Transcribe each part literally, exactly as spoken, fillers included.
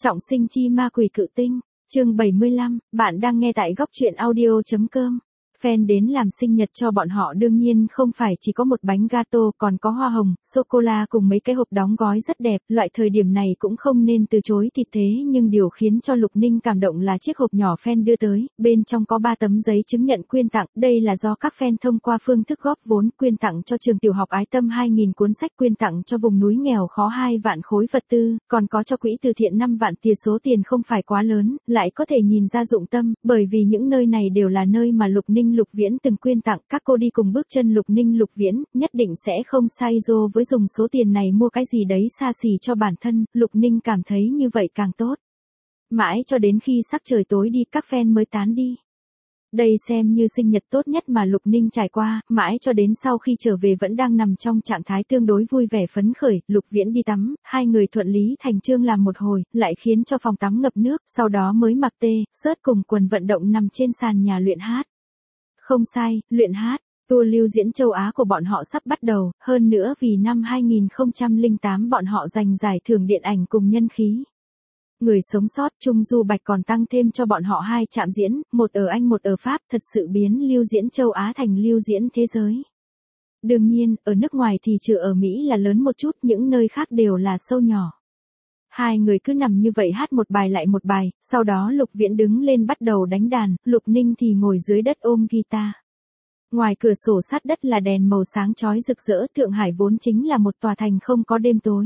Trọng sinh chi ma quỷ cự tinh, chương bảy mươi lăm, bạn đang nghe tại góc truyện audio.com. Fan đến làm sinh nhật cho bọn họ đương nhiên không phải chỉ có một bánh gato, còn có hoa hồng, sô-cô-la cùng mấy cái hộp đóng gói rất đẹp, loại thời điểm này cũng không nên từ chối thì thế, nhưng điều khiến cho Lục Ninh cảm động là chiếc hộp nhỏ fan đưa tới, bên trong có ba tấm giấy chứng nhận quyên tặng, đây là do các fan thông qua phương thức góp vốn quyên tặng cho trường tiểu học Ái Tâm hai nghìn cuốn sách, quyên tặng cho vùng núi nghèo khó hai vạn khối vật tư, còn có cho quỹ từ thiện năm vạn tiền. Số tiền không phải quá lớn, lại có thể nhìn ra dụng tâm, bởi vì những nơi này đều là nơi mà Lục Ninh Lục Viễn từng quyên tặng, các cô đi cùng bước chân Lục Ninh Lục Viễn, nhất định sẽ không sai dô với dùng số tiền này mua cái gì đấy xa xỉ cho bản thân, Lục Ninh cảm thấy như vậy càng tốt. Mãi cho đến khi sắc trời tối đi các fan mới tán đi. Đây xem như sinh nhật tốt nhất mà Lục Ninh trải qua, mãi cho đến sau khi trở về vẫn đang nằm trong trạng thái tương đối vui vẻ phấn khởi, Lục Viễn đi tắm, hai người thuận lý thành chương làm một hồi, lại khiến cho phòng tắm ngập nước, sau đó mới mặc tê, sớt cùng quần vận động nằm trên sàn nhà luyện hát. Không sai, luyện hát, tour lưu diễn châu Á của bọn họ sắp bắt đầu, hơn nữa vì năm hai nghìn không trăm lẻ tám bọn họ giành giải thưởng điện ảnh cùng nhân khí. Người sống sót Trung Du Bạch còn tăng thêm cho bọn họ hai trạm diễn, một ở Anh một ở Pháp, thật sự biến lưu diễn châu Á thành lưu diễn thế giới. Đương nhiên, ở nước ngoài thì trừ ở Mỹ là lớn một chút, những nơi khác đều là show nhỏ. Hai người cứ nằm như vậy hát một bài lại một bài, sau đó Lục Viễn đứng lên bắt đầu đánh đàn, Lục Ninh thì ngồi dưới đất ôm guitar. Ngoài cửa sổ sát đất là đèn màu sáng chói rực rỡ, Thượng Hải vốn chính là một tòa thành không có đêm tối.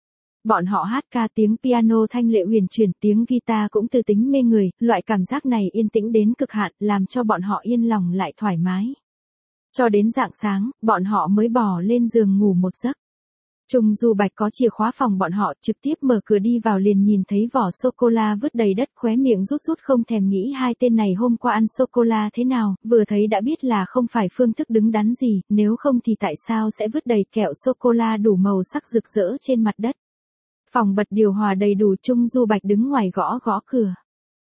Bọn họ hát ca tiếng piano thanh lệ huyền chuyển, tiếng guitar cũng từ tính mê người, loại cảm giác này yên tĩnh đến cực hạn, làm cho bọn họ yên lòng lại thoải mái. Cho đến rạng sáng, bọn họ mới bò lên giường ngủ một giấc. Trung Du Bạch có chìa khóa phòng bọn họ, trực tiếp mở cửa đi vào liền nhìn thấy vỏ sô-cô-la vứt đầy đất, khóe miệng rút rút không thèm nghĩ hai tên này hôm qua ăn sô-cô-la thế nào, vừa thấy đã biết là không phải phương thức đứng đắn gì, nếu không thì tại sao sẽ vứt đầy kẹo sô-cô-la đủ màu sắc rực rỡ trên mặt đất. Phòng bật điều hòa đầy đủ, Trung Du Bạch đứng ngoài gõ gõ cửa.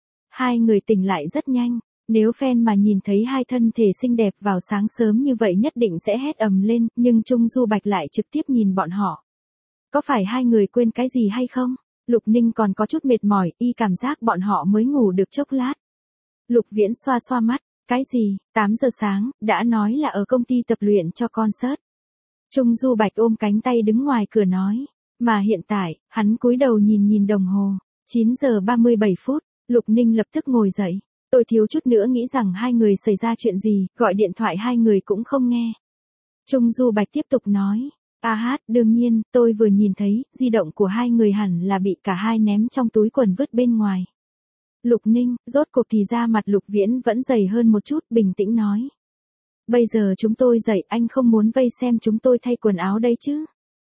Hai người tỉnh lại rất nhanh, nếu fan mà nhìn thấy hai thân thể xinh đẹp vào sáng sớm như vậy nhất định sẽ hét ầm lên, nhưng Trung Du Bạch lại trực tiếp nhìn bọn họ. Có phải hai người quên cái gì hay không? Lục Ninh còn có chút mệt mỏi, y cảm giác bọn họ mới ngủ được chốc lát. Lục Viễn xoa xoa mắt, cái gì, tám giờ sáng, đã nói là ở công ty tập luyện cho concert. Trung Du Bạch ôm cánh tay đứng ngoài cửa nói. Mà hiện tại, hắn cúi đầu nhìn nhìn đồng hồ, chín giờ ba mươi bảy phút, Lục Ninh lập tức ngồi dậy. Tôi thiếu chút nữa nghĩ rằng hai người xảy ra chuyện gì, gọi điện thoại hai người cũng không nghe. Trung Du Bạch tiếp tục nói, a hát, đương nhiên, tôi vừa nhìn thấy, di động của hai người hẳn là bị cả hai ném trong túi quần vứt bên ngoài. Lục Ninh, rốt cuộc thì ra mặt Lục Viễn vẫn dày hơn một chút, bình tĩnh nói. Bây giờ chúng tôi dậy, anh không muốn vây xem chúng tôi thay quần áo đây chứ?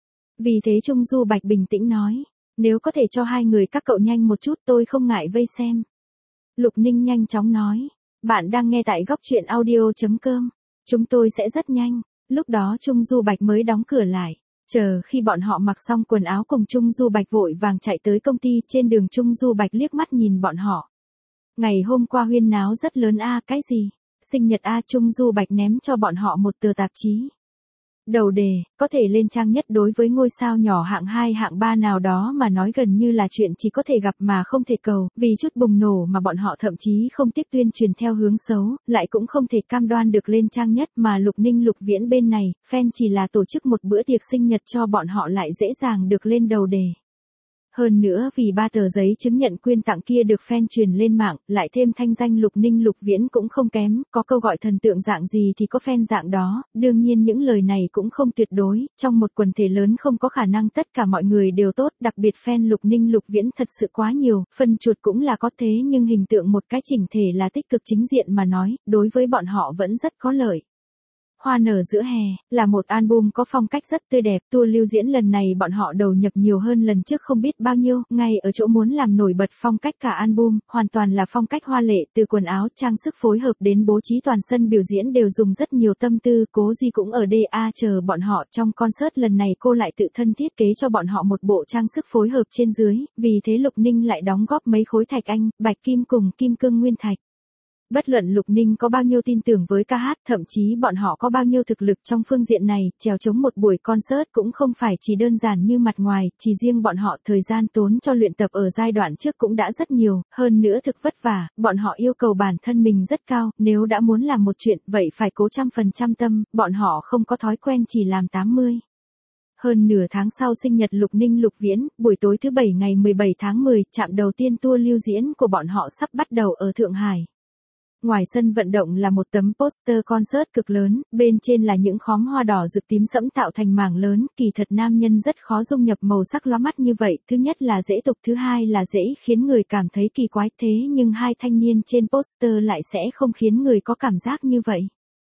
Vì thế Trung Du Bạch bình tĩnh nói, nếu có thể cho hai người các cậu nhanh một chút tôi không ngại vây xem. Lục Ninh nhanh chóng nói, bạn đang nghe tại góc truyện audio.com, chúng tôi sẽ rất nhanh. Lúc đó Trung Du Bạch mới đóng cửa lại, chờ khi bọn họ mặc xong quần áo cùng Trung Du Bạch vội vàng chạy tới công ty, trên đường Trung Du Bạch liếc mắt nhìn bọn họ. Ngày hôm qua huyên náo rất lớn a, cái gì? Sinh nhật a, Trung Du Bạch ném cho bọn họ một tờ tạp chí. Đầu đề, có thể lên trang nhất đối với ngôi sao nhỏ hạng hai hạng ba nào đó mà nói gần như là chuyện chỉ có thể gặp mà không thể cầu, vì chút bùng nổ mà bọn họ thậm chí không tiếc tuyên truyền theo hướng xấu, lại cũng không thể cam đoan được lên trang nhất, mà Lục Ninh Lục Viễn bên này, fan chỉ là tổ chức một bữa tiệc sinh nhật cho bọn họ lại dễ dàng được lên đầu đề. Hơn nữa vì ba tờ giấy chứng nhận quyên tặng kia được fan truyền lên mạng, lại thêm thanh danh Lục Ninh Lục Viễn cũng không kém, có câu gọi thần tượng dạng gì thì có fan dạng đó, đương nhiên những lời này cũng không tuyệt đối, trong một quần thể lớn không có khả năng tất cả mọi người đều tốt, đặc biệt fan Lục Ninh Lục Viễn thật sự quá nhiều, phần chuột cũng là có thế nhưng hình tượng một cái chỉnh thể là tích cực chính diện mà nói, đối với bọn họ vẫn rất có lợi. Hoa nở giữa hè, là một album có phong cách rất tươi đẹp, tour lưu diễn lần này bọn họ đầu nhập nhiều hơn lần trước không biết bao nhiêu, ngay ở chỗ muốn làm nổi bật phong cách cả album, hoàn toàn là phong cách hoa lệ, từ quần áo, trang sức phối hợp đến bố trí toàn sân biểu diễn đều dùng rất nhiều tâm tư, Cố Di cũng ở đê a chờ bọn họ trong concert lần này cô lại tự thân thiết kế cho bọn họ một bộ trang sức phối hợp trên dưới, vì thế Lục Ninh lại đóng góp mấy khối thạch anh, bạch kim cùng kim cương nguyên thạch. Bất luận Lục Ninh có bao nhiêu tin tưởng với ca hát, thậm chí bọn họ có bao nhiêu thực lực trong phương diện này, chèo chống một buổi concert cũng không phải chỉ đơn giản như mặt ngoài, chỉ riêng bọn họ thời gian tốn cho luyện tập ở giai đoạn trước cũng đã rất nhiều, hơn nữa thực vất vả, bọn họ yêu cầu bản thân mình rất cao, nếu đã muốn làm một chuyện, vậy phải cố trăm phần trăm tâm, bọn họ không có thói quen chỉ làm tám mươi. Hơn nửa tháng sau sinh nhật Lục Ninh Lục Viễn, buổi tối thứ bảy ngày mười bảy tháng mười, trạm đầu tiên tour lưu diễn của bọn họ sắp bắt đầu ở Thượng Hải. Ngoài sân vận động là một tấm poster concert cực lớn, bên trên là những khóm hoa đỏ rực tím sẫm tạo thành mảng lớn, kỳ thật nam nhân rất khó dung nhập màu sắc lóa mắt như vậy, thứ nhất là dễ tục, thứ hai là dễ khiến người cảm thấy kỳ quái, thế nhưng hai thanh niên trên poster lại sẽ không khiến người có cảm giác như vậy.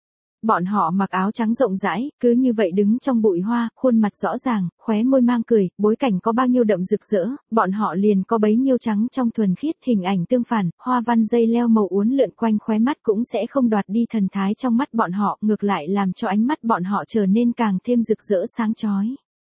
Bọn họ mặc áo trắng rộng rãi, cứ như vậy đứng trong bụi hoa, khuôn mặt rõ ràng, khóe môi mang cười, bối cảnh có bao nhiêu đậm rực rỡ, bọn họ liền có bấy nhiêu trắng trong thuần khiết, hình ảnh tương phản, hoa văn dây leo màu uốn lượn quanh khóe mắt cũng sẽ không đoạt đi thần thái trong mắt bọn họ, ngược lại làm cho ánh mắt bọn họ trở nên càng thêm rực rỡ sáng chói.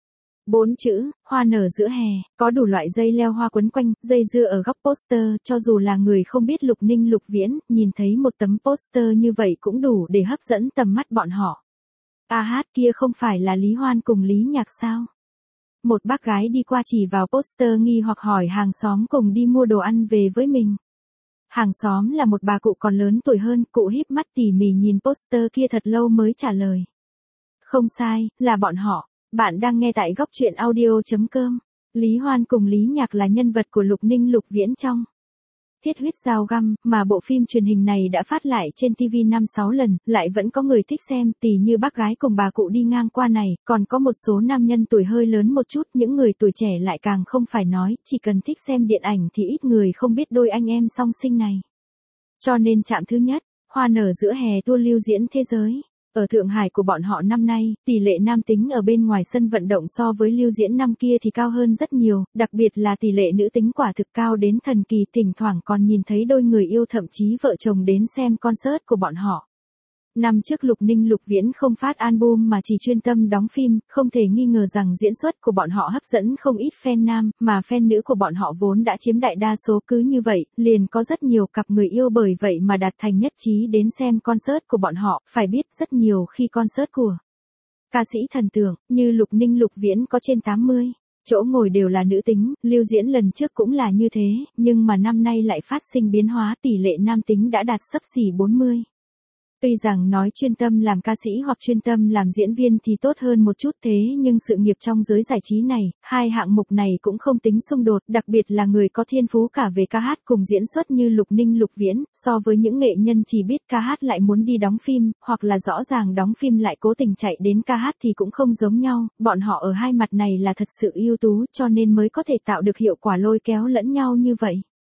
Bốn chữ, hoa nở giữa hè, có đủ loại dây leo hoa quấn quanh, dây dưa ở góc poster, cho dù là người không biết Lục Ninh Lục Viễn, nhìn thấy một tấm poster như vậy cũng đủ để hấp dẫn tầm mắt bọn họ. A hát kia không phải là Lý Hoan cùng Lý Nhạc sao? Một bác gái đi qua chỉ vào poster nghi hoặc hỏi hàng xóm cùng đi mua đồ ăn về với mình. Hàng xóm là một bà cụ còn lớn tuổi hơn, cụ híp mắt tỉ mỉ nhìn poster kia thật lâu mới trả lời. Không sai, là bọn họ. Bạn đang nghe tại góc truyện audio chấm com. Lý Hoan cùng Lý Nhạc là nhân vật của Lục Ninh Lục Viễn trong Thiết huyết dao găm, mà bộ phim truyền hình này đã phát lại trên ti vi năm sáu lần, lại vẫn có người thích xem, tỉ như bác gái cùng bà cụ đi ngang qua này, còn có một số nam nhân tuổi hơi lớn một chút, những người tuổi trẻ lại càng không phải nói, chỉ cần thích xem điện ảnh thì ít người không biết đôi anh em song sinh này. Cho nên trạm thứ nhất, hoa nở giữa hè tour lưu diễn thế giới. Ở Thượng Hải của bọn họ năm nay, tỷ lệ nam tính ở bên ngoài sân vận động so với lưu diễn năm kia thì cao hơn rất nhiều, đặc biệt là tỷ lệ nữ tính quả thực cao đến thần kỳ, thỉnh thoảng còn nhìn thấy đôi người yêu thậm chí vợ chồng đến xem concert của bọn họ. Năm trước Lục Ninh Lục Viễn không phát album mà chỉ chuyên tâm đóng phim, không thể nghi ngờ rằng diễn xuất của bọn họ hấp dẫn không ít fan nam, mà fan nữ của bọn họ vốn đã chiếm đại đa số, cứ như vậy, liền có rất nhiều cặp người yêu bởi vậy mà đạt thành nhất trí đến xem concert của bọn họ, phải biết rất nhiều khi concert của ca sĩ thần tượng, như Lục Ninh Lục Viễn có trên tám mươi. Chỗ ngồi đều là nữ tính, lưu diễn lần trước cũng là như thế, nhưng mà năm nay lại phát sinh biến hóa, tỷ lệ nam tính đã đạt xấp xỉ bốn mươi. Tuy rằng nói chuyên tâm làm ca sĩ hoặc chuyên tâm làm diễn viên thì tốt hơn một chút, thế nhưng sự nghiệp trong giới giải trí này, hai hạng mục này cũng không tính xung đột, đặc biệt là người có thiên phú cả về ca hát cùng diễn xuất như Lục Ninh Lục Viễn, so với những nghệ nhân chỉ biết ca hát lại muốn đi đóng phim, hoặc là rõ ràng đóng phim lại cố tình chạy đến ca hát thì cũng không giống nhau, bọn họ ở hai mặt này là thật sự ưu tú cho nên mới có thể tạo được hiệu quả lôi kéo lẫn nhau như vậy.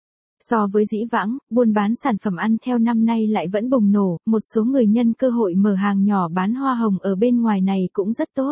So với dĩ vãng, buôn bán sản phẩm ăn theo năm nay lại vẫn bùng nổ, một số người nhân cơ hội mở hàng nhỏ bán hoa hồng ở bên ngoài này cũng rất tốt.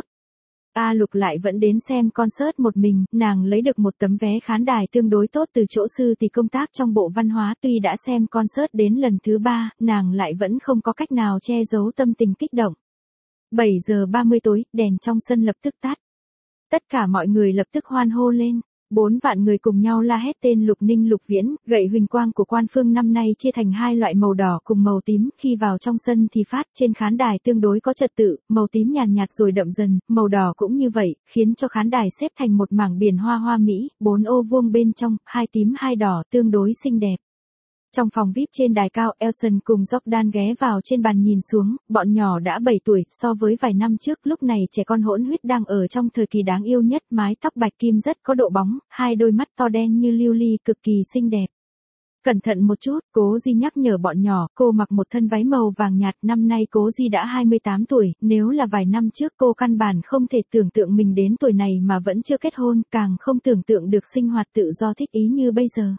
A Lục lại vẫn đến xem concert một mình, nàng lấy được một tấm vé khán đài tương đối tốt từ chỗ sư tỷ công tác trong Bộ Văn hóa, tuy đã xem concert đến lần thứ ba, nàng lại vẫn không có cách nào che giấu tâm tình kích động. bảy giờ ba mươi tối, đèn trong sân lập tức tắt. Tất cả mọi người lập tức hoan hô lên. Bốn vạn người cùng nhau la hét tên Lục Ninh Lục Viễn, gậy huỳnh quang của Quan Phương năm nay chia thành hai loại màu đỏ cùng màu tím, khi vào trong sân thì phát trên khán đài tương đối có trật tự, màu tím nhàn nhạt rồi đậm dần, màu đỏ cũng như vậy, khiến cho khán đài xếp thành một mảng biển hoa hoa mỹ, bốn ô vuông bên trong, hai tím hai đỏ tương đối xinh đẹp. Trong phòng vi ai pi trên đài cao, Elson cùng Jordan ghé vào trên bàn nhìn xuống, bọn nhỏ đã bảy tuổi, so với vài năm trước, lúc này trẻ con hỗn huyết đang ở trong thời kỳ đáng yêu nhất, mái tóc bạch kim rất có độ bóng, hai đôi mắt to đen như lưu ly cực kỳ xinh đẹp. Cẩn thận một chút, Cố Di nhắc nhở bọn nhỏ, cô mặc một thân váy màu vàng nhạt, năm nay Cố Di đã hai mươi tám tuổi, nếu là vài năm trước cô căn bản không thể tưởng tượng mình đến tuổi này mà vẫn chưa kết hôn, càng không tưởng tượng được sinh hoạt tự do thích ý như bây giờ.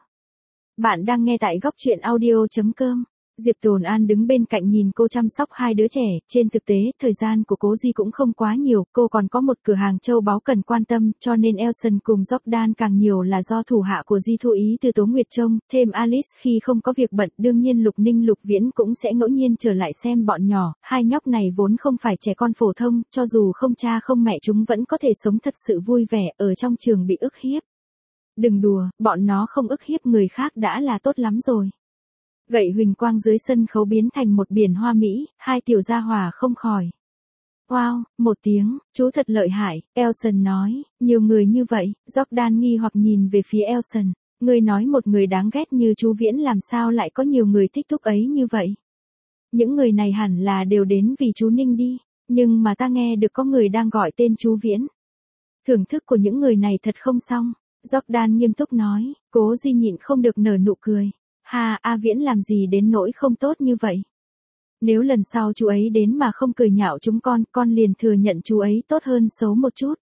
Bạn đang nghe tại góc truyện audio chấm com. Diệp Tồn An đứng bên cạnh nhìn cô chăm sóc hai đứa trẻ, trên thực tế, thời gian của Cố Di cũng không quá nhiều, cô còn có một cửa hàng châu báu cần quan tâm, cho nên Elson cùng Jordan càng nhiều là do thủ hạ của Di thu ý từ Tố Nguyệt trông, thêm Alice khi không có việc bận, đương nhiên Lục Ninh Lục Viễn cũng sẽ ngẫu nhiên trở lại xem bọn nhỏ, hai nhóc này vốn không phải trẻ con phổ thông, cho dù không cha không mẹ chúng vẫn có thể sống thật sự vui vẻ, ở trong trường bị ức hiếp. Đừng đùa, bọn nó không ức hiếp người khác đã là tốt lắm rồi. Gậy huỳnh quang dưới sân khấu biến thành một biển hoa mỹ, hai tiểu gia hỏa không khỏi. Wow, một tiếng, chú thật lợi hại, Elson nói, nhiều người như vậy, Jordan nghi hoặc nhìn về phía Elson, người nói một người đáng ghét như chú Viễn làm sao lại có nhiều người thích thúc ấy như vậy. Những người này hẳn là đều đến vì chú Ninh đi, nhưng mà ta nghe được có người đang gọi tên chú Viễn. Thưởng thức của những người này thật không xong, Jordan nghiêm túc nói, Cố Di nhịn không được nở nụ cười, ha, A Viễn làm gì đến nỗi không tốt như vậy. Nếu lần sau chú ấy đến mà không cười nhạo chúng con, con liền thừa nhận chú ấy tốt hơn xấu một chút.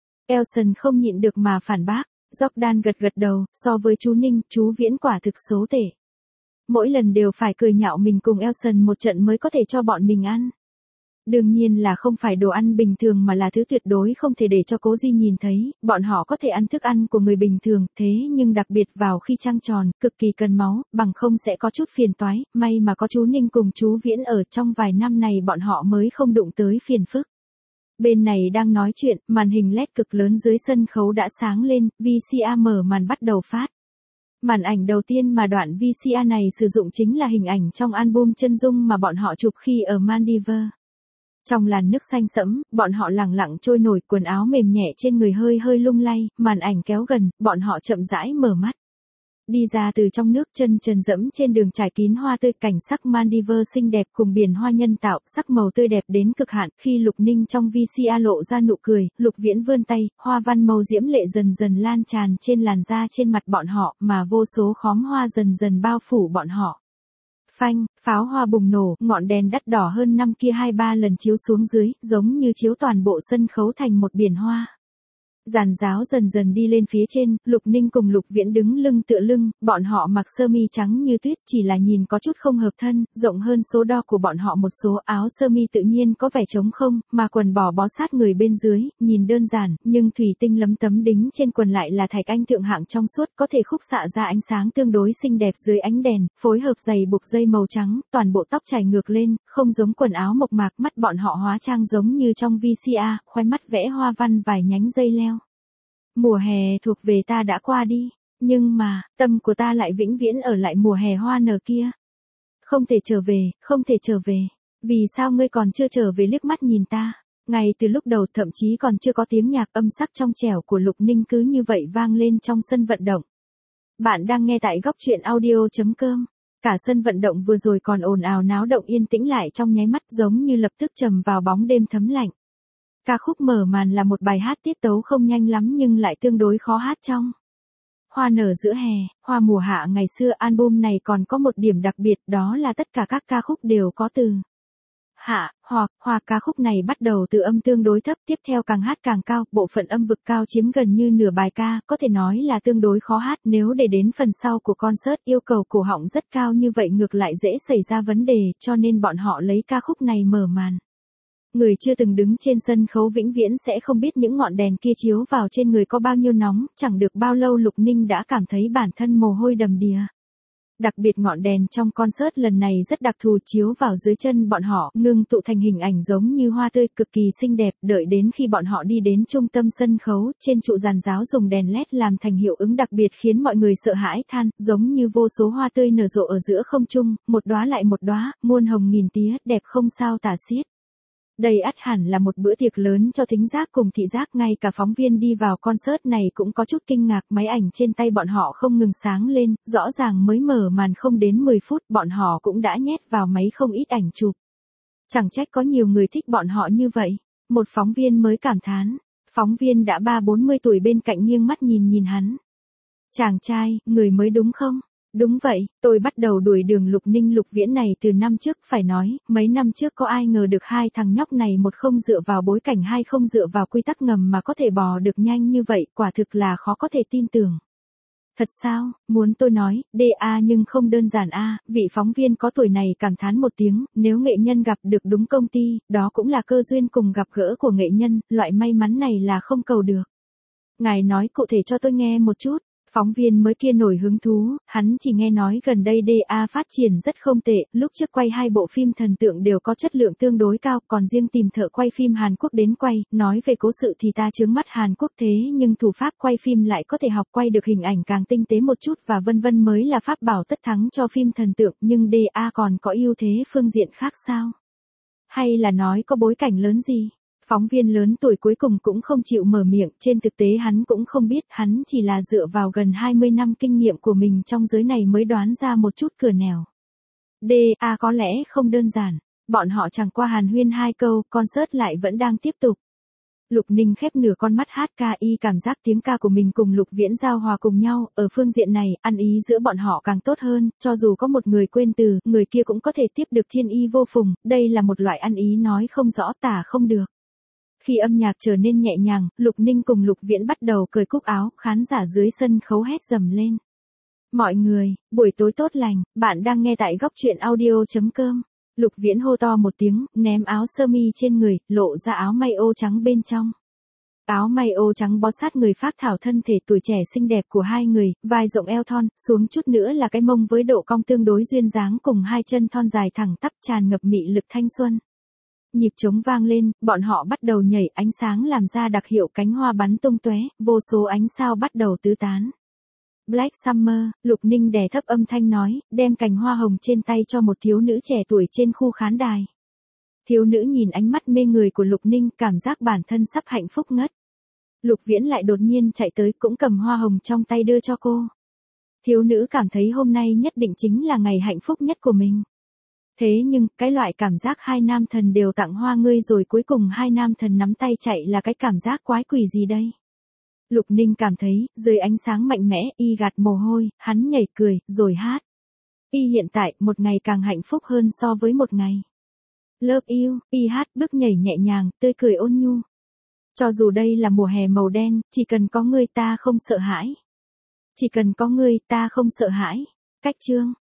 Elson không nhịn được mà phản bác, Jordan gật gật đầu, so với chú Ninh, chú Viễn quả thực xấu tệ. Mỗi lần đều phải cười nhạo mình cùng Elson một trận mới có thể cho bọn mình ăn. Đương nhiên là không phải đồ ăn bình thường mà là thứ tuyệt đối không thể để cho Cố Di nhìn thấy, bọn họ có thể ăn thức ăn của người bình thường, thế nhưng đặc biệt vào khi trăng tròn, cực kỳ cần máu, bằng không sẽ có chút phiền toái, may mà có chú Ninh cùng chú Viễn ở trong vài năm này bọn họ mới không đụng tới phiền phức. Bên này đang nói chuyện, màn hình led cực lớn dưới sân khấu đã sáng lên, vê xê a mở màn bắt đầu phát. Màn ảnh đầu tiên mà đoạn vê xê a này sử dụng chính là hình ảnh trong album chân dung mà bọn họ chụp khi ở Maldives. Trong làn nước xanh sẫm, bọn họ lẳng lặng trôi nổi, quần áo mềm nhẹ trên người hơi hơi lung lay, màn ảnh kéo gần, bọn họ chậm rãi mở mắt. Đi ra từ trong nước, chân trần dẫm trên đường trải kín hoa tươi, cảnh sắc Maldives xinh đẹp cùng biển hoa nhân tạo, sắc màu tươi đẹp đến cực hạn. Khi Lục Ninh trong vê xê a lộ ra nụ cười, Lục Viễn vươn tay, hoa văn màu diễm lệ dần dần lan tràn trên làn da trên mặt bọn họ, mà vô số khóm hoa dần dần bao phủ bọn họ. Phanh, pháo hoa bùng nổ, ngọn đèn đắt đỏ hơn năm kia hai ba lần chiếu xuống dưới, giống như chiếu toàn bộ sân khấu thành một biển hoa. Giàn giáo dần dần đi lên phía trên, Lục Ninh cùng Lục Viễn đứng lưng tựa lưng, bọn họ mặc sơ mi trắng như tuyết, chỉ là nhìn có chút không hợp thân, rộng hơn số đo của bọn họ một số, áo sơ mi tự nhiên có vẻ trống không, mà quần bò bó sát người bên dưới, nhìn đơn giản, nhưng thủy tinh lấm tấm đính trên quần lại là thạch anh thượng hạng trong suốt, có thể khúc xạ ra ánh sáng tương đối xinh đẹp dưới ánh đèn, phối hợp giày buộc dây màu trắng, toàn bộ tóc chải ngược lên, không giống quần áo mộc mạc, mắt bọn họ hóa trang giống như trong vê xê a, khoe mắt vẽ hoa văn vài nhánh dây leo. Mùa hè thuộc về ta đã qua đi, nhưng mà, tâm của ta lại vĩnh viễn ở lại mùa hè hoa nở kia. Không thể trở về, không thể trở về. Vì sao ngươi còn chưa trở về? Liếc mắt nhìn ta. Ngay từ lúc đầu thậm chí còn chưa có tiếng nhạc âm sắc trong trẻo của Lục Ninh cứ như vậy vang lên trong sân vận động. Bạn đang nghe tại góc truyện audio chấm com. Cả sân vận động vừa rồi còn ồn ào náo động yên tĩnh lại trong nháy mắt, giống như lập tức trầm vào bóng đêm thấm lạnh. Ca khúc mở màn là một bài hát tiết tấu không nhanh lắm nhưng lại tương đối khó hát trong. Hoa nở giữa hè, hoa mùa hạ ngày xưa. Album này còn có một điểm đặc biệt, đó là tất cả các ca khúc đều có từ hạ, hoặc, hoa. Ca khúc này bắt đầu từ âm tương đối thấp, tiếp theo càng hát càng cao, bộ phận âm vực cao chiếm gần như nửa bài ca, có thể nói là tương đối khó hát. Nếu để đến phần sau của concert yêu cầu cổ họng rất cao như vậy ngược lại dễ xảy ra vấn đề, cho nên bọn họ lấy ca khúc này mở màn. Người chưa từng đứng trên sân khấu vĩnh viễn sẽ không biết những ngọn đèn kia chiếu vào trên người có bao nhiêu nóng, chẳng được bao lâu Lục Ninh đã cảm thấy bản thân mồ hôi đầm đìa. Đặc biệt ngọn đèn trong concert lần này rất đặc thù, chiếu vào dưới chân bọn họ, ngưng tụ thành hình ảnh giống như hoa tươi, cực kỳ xinh đẹp. Đợi đến khi bọn họ đi đến trung tâm sân khấu, trên trụ giàn giáo dùng đèn led làm thành hiệu ứng đặc biệt khiến mọi người sợ hãi than, giống như vô số hoa tươi nở rộ ở giữa không trung, một đóa lại một đóa, muôn hồng nghìn tía, đẹp không sao tả xiết. Đây ắt hẳn là một bữa tiệc lớn cho thính giác cùng thị giác, ngay cả phóng viên đi vào concert này cũng có chút kinh ngạc, máy ảnh trên tay bọn họ không ngừng sáng lên, rõ ràng mới mở màn không đến mười phút, bọn họ cũng đã nhét vào máy không ít ảnh chụp. Chẳng trách có nhiều người thích bọn họ như vậy, một phóng viên mới cảm thán, phóng viên đã ba bốn mươi tuổi bên cạnh nghiêng mắt nhìn nhìn hắn. Chàng trai, người mới đúng không? Đúng vậy, tôi bắt đầu đuổi đường Lục Ninh Lục Viễn này từ năm trước, phải nói, mấy năm trước có ai ngờ được hai thằng nhóc này, một không dựa vào bối cảnh, hai không dựa vào quy tắc ngầm mà có thể bò được nhanh như vậy, quả thực là khó có thể tin tưởng. Thật sao, muốn tôi nói, đê a nhưng không đơn giản a, vị phóng viên có tuổi này cảm thán một tiếng, nếu nghệ nhân gặp được đúng công ty, đó cũng là cơ duyên cùng gặp gỡ của nghệ nhân, loại may mắn này là không cầu được. Ngài nói cụ thể cho tôi nghe một chút. Phóng viên mới kia nổi hứng thú, hắn chỉ nghe nói gần đây đê a phát triển rất không tệ, lúc trước quay hai bộ phim thần tượng đều có chất lượng tương đối cao, còn riêng tìm thợ quay phim Hàn Quốc đến quay, nói về cố sự thì ta chướng mắt Hàn Quốc thế nhưng thủ pháp quay phim lại có thể học quay được hình ảnh càng tinh tế một chút và vân vân mới là pháp bảo tất thắng cho phim thần tượng, nhưng đê a còn có ưu thế phương diện khác sao? Hay là nói có bối cảnh lớn gì? Phóng viên lớn tuổi cuối cùng cũng không chịu mở miệng, trên thực tế hắn cũng không biết, hắn chỉ là dựa vào gần hai mươi năm kinh nghiệm của mình trong giới này mới đoán ra một chút cửa nẻo. đê a có lẽ không đơn giản, bọn họ chẳng qua hàn huyên hai câu, concert lại vẫn đang tiếp tục. Lục Ninh khép nửa con mắt hát ca y cảm giác tiếng ca của mình cùng Lục Viễn giao hòa cùng nhau, ở phương diện này, ăn ý giữa bọn họ càng tốt hơn, cho dù có một người quên từ, người kia cũng có thể tiếp được thiên y vô phùng, đây là một loại ăn ý nói không rõ tả không được. Khi âm nhạc trở nên nhẹ nhàng, Lục Ninh cùng Lục Viễn bắt đầu cởi cúc áo, khán giả dưới sân khấu hét dầm lên. Mọi người, buổi tối tốt lành, bạn đang nghe tại góc truyện audio chấm com. Lục Viễn hô to một tiếng, ném áo sơ mi trên người, lộ ra áo may ô trắng bên trong. Áo may ô trắng bó sát người phác thảo thân thể tuổi trẻ xinh đẹp của hai người, vai rộng eo thon, xuống chút nữa là cái mông với độ cong tương đối duyên dáng cùng hai chân thon dài thẳng tắp tràn ngập mị lực thanh xuân. Nhịp trống vang lên, bọn họ bắt đầu nhảy, ánh sáng làm ra đặc hiệu cánh hoa bắn tung tóe, vô số ánh sao bắt đầu tứ tán. Black Summer, Lục Ninh đè thấp âm thanh nói, đem cành hoa hồng trên tay cho một thiếu nữ trẻ tuổi trên khu khán đài. Thiếu nữ nhìn ánh mắt mê người của Lục Ninh, cảm giác bản thân sắp hạnh phúc ngất. Lục Viễn lại đột nhiên chạy tới, cũng cầm hoa hồng trong tay đưa cho cô. Thiếu nữ cảm thấy hôm nay nhất định chính là ngày hạnh phúc nhất của mình. Thế nhưng, cái loại cảm giác hai nam thần đều tặng hoa ngươi rồi cuối cùng hai nam thần nắm tay chạy là cái cảm giác quái quỷ gì đây? Lục Ninh cảm thấy, dưới ánh sáng mạnh mẽ, y gạt mồ hôi, hắn nhảy cười, rồi hát. Y hiện tại, một ngày càng hạnh phúc hơn so với một ngày. Love you, y hát, bước nhảy nhẹ nhàng, tươi cười ôn nhu. Cho dù đây là mùa hè màu đen, chỉ cần có ngươi ta không sợ hãi. Chỉ cần có ngươi ta không sợ hãi. Cách chương.